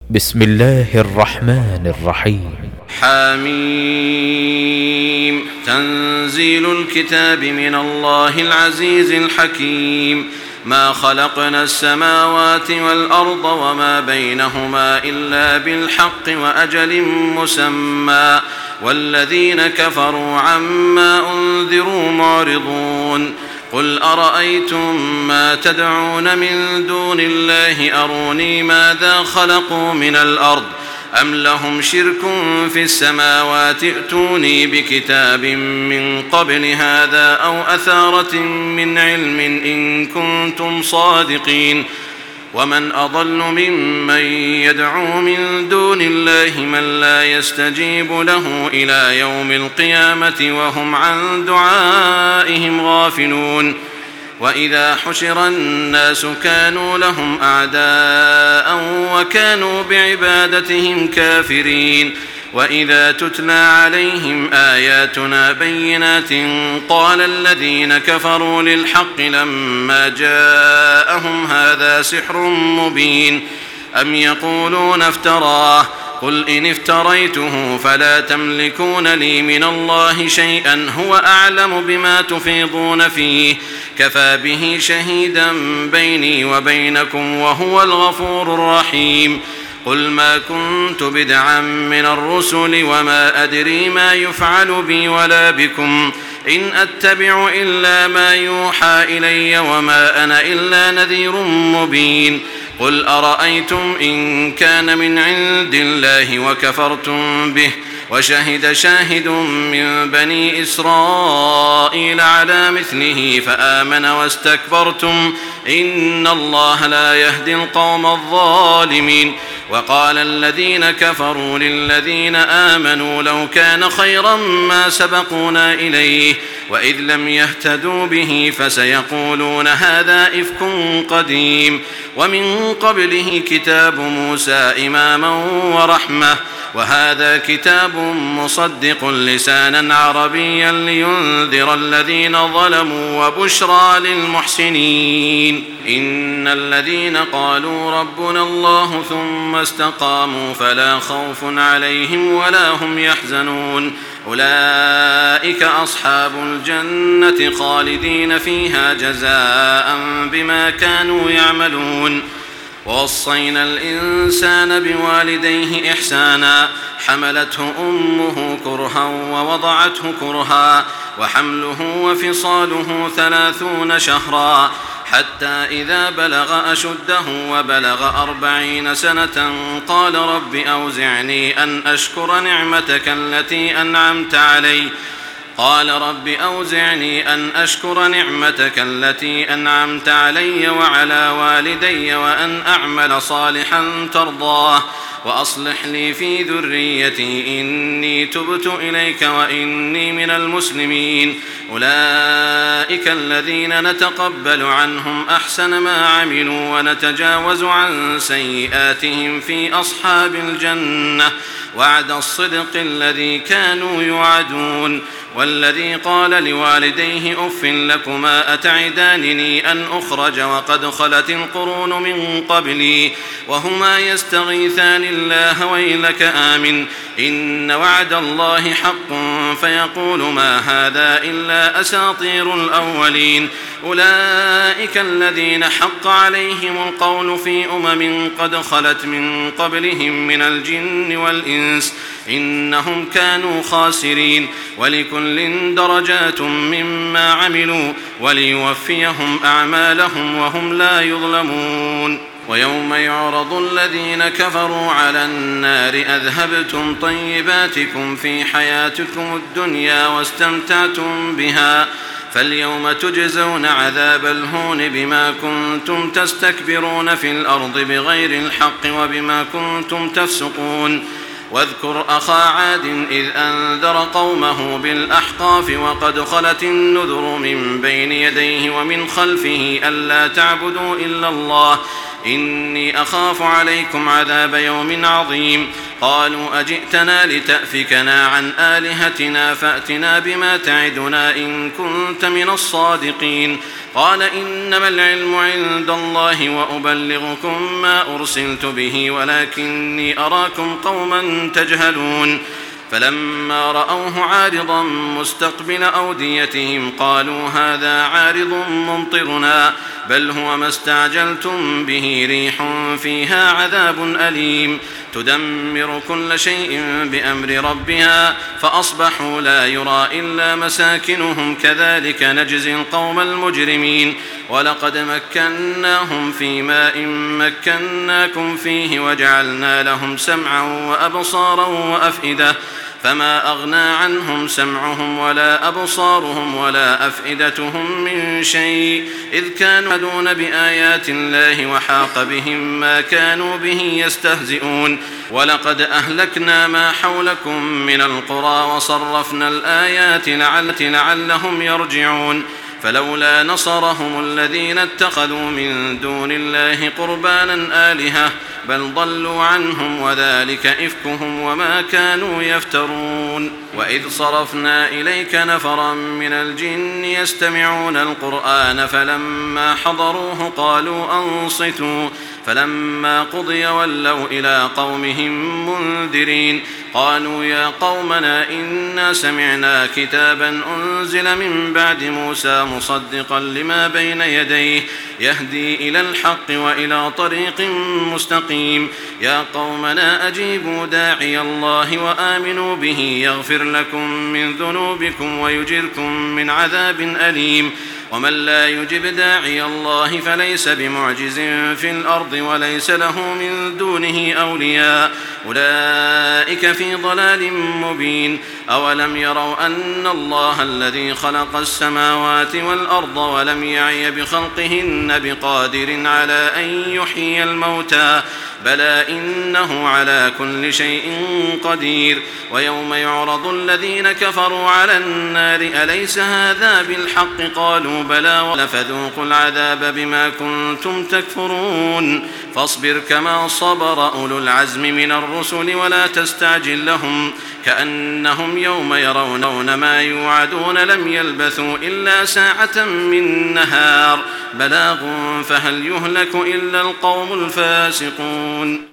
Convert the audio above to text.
بسم الله الرحمن الرحيم. حميم. تنزيل الكتاب من الله العزيز الحكيم. ما خلقنا السماوات والأرض وما بينهما إلا بالحق وأجل مسمى، والذين كفروا عما أنذروا معرضون. قل أرأيتم ما تدعون من دون الله أروني ماذا خلقوا من الأرض أم لهم شرك في السماوات ائتوني بكتاب من قبل هذا أو أثارة من علم إن كنتم صادقين. ومن أضل ممن يدعو من دون الله من لا يستجيب له إلى يوم القيامة وهم عن دعائهم غافلون. وإذا حشر الناس كانوا لهم أعداء وكانوا بعبادتهم كافرين. وإذا تتلى عليهم آياتنا بينات قال الذين كفروا للحق لما جاءهم هذا سحر مبين أم يقولون افتراه قل إن افتريته فلا تملكون لي من الله شيئا هو أعلم بما تفيضون فيه كفى به شهيدا بيني وبينكم وهو الغفور الرحيم. قل ما كنت بدعا من الرسل وما أدري ما يفعل بي ولا بكم إن أتبع إلا ما يوحى إلي وما أنا إلا نذير مبين. قل أرأيتم إن كان من عند الله وكفرتم به وشهد شاهد من بني إسرائيل على مثله فآمن واستكبرتم إن الله لا يهدي القوم الظالمين. وقال الذين كفروا للذين آمنوا لو كان خيرا ما سبقونا إليه وإذ لم يهتدوا به فسيقولون هذا إفك قديم. ومن قبله كتاب موسى إماما ورحمة وهذا كتاب مصدق لسانا عربيا لينذر الذين ظلموا وبشرى للمحسنين. إن الذين قالوا ربنا الله ثم استقاموا فلا خوف عليهم ولا هم يحزنون أولئك أصحاب الجنة خالدين فيها جزاء بما كانوا يعملون. ووصينا الإنسان بوالديه إحسانا حملته أمه كرها ووضعته كرها وحمله وفصاله 30 شهرا حتى إذا بلغ أشده وبلغ 40 سنة قال رب أوزعني أن أشكر نعمتك التي أنعمت علي وعلى والدي وأن أعمل صالحا ترضاه وأصلح لي في ذريتي إني تبت إليك وإني من المسلمين. أولئك الذين نتقبل عنهم أحسن ما عملوا ونتجاوز عن سيئاتهم في أصحاب الجنة وعد الصدق الذي كانوا يوعدون. والذي قال لوالديه أف لكما أتعدانني أن أخرج وقد خلت القرون من قبلي وهما يستغيثان الله ويلك آمن إن وعد الله حق فيقول ما هذا إلا أساطير الأولين. أولئك الذين حق عليهم القول في قد خلت من قبلهم من الجن والإنس إنهم كانوا خاسرين. ولكل درجات مما عملوا وليوفيهم أعمالهم وهم لا يظلمون. ويوم يعرض الذين كفروا على النار أذهبتم طيباتكم في حياتكم الدنيا واستمتعتم بها فاليوم تجزون عذاب الهون بما كنتم تستكبرون في الأرض بغير الحق وبما كنتم تفسقون. واذكر أخا عاد إذ أنذر قومه بالأحقاف وقد خلت النذر من بين يديه ومن خلفه ألا تعبدوا إلا الله إني أخاف عليكم عذاب يوم عظيم. قالوا أجئتنا لتأفكنا عن آلهتنا فأتنا بما تعدنا إن كنت من الصادقين قال إنما العلم عند الله وأبلغكم ما أرسلت به ولكني أراكم قوما تجهلون فلما رأوه عارضا مستقبل أوديتهم قالوا هذا عارض ممطرنا بل هو ما استعجلتم به ريح فيها عذاب أليم تدمر كل شيء بأمر ربها فأصبحوا لا يرى إلا مساكنهم كذلك نجزي القوم المجرمين ولقد مكناهم في ماء مكناكم فيه وجعلنا لهم سمعا وأبصارا وأفئدة فما أغنى عنهم سمعهم ولا أبصارهم ولا أفئدتهم من شيء إذ كانوا يعدون بآيات الله وحاق بهم ما كانوا به يستهزئون ولقد أهلكنا ما حولكم من القرى وصرفنا الآيات لعلهم يرجعون فلولا نصرهم الذين اتخذوا من دون الله قربانا آلهة بل ضلوا عنهم وذلك إفكهم وما كانوا يفترون وإذ صرفنا إليك نفرا من الجن يستمعون القرآن فلما حضروه قالوا أنصتوا فلما قضي ولوا إلى قومهم منذرين قالوا يا قومنا إنا سمعنا كتابا أنزل من بعد موسى مصدقا لما بين يديه يهدي إلى الحق وإلى طريق مستقيم يا قومنا أجيبوا داعي الله وآمنوا به يغفر لكم من ذنوبكم ويجركم من عذاب أليم ومن لا يجب داعي الله فليس بمعجز في الأرض وليس له من دونه أولياء أولئك في ضلال مبين أولم يروا أن الله الذي خلق السماوات والأرض ولم يعي بخلقهن بقادر على أن يحيي الموتى بلى إنه على كل شيء قدير ويوم يعرض الذين كفروا على النار أليس هذا بالحق قالوا بلى فذوقوا العذاب بما كنتم تكفرون فاصبر كما صبر أولو العزم من الرسل ولا تستعجل لهم كأنهم يوم يرون ما يوعدون لم يلبثوا إلا ساعة من نهار بلاغ فهل يهلك إلا القوم الفاسقون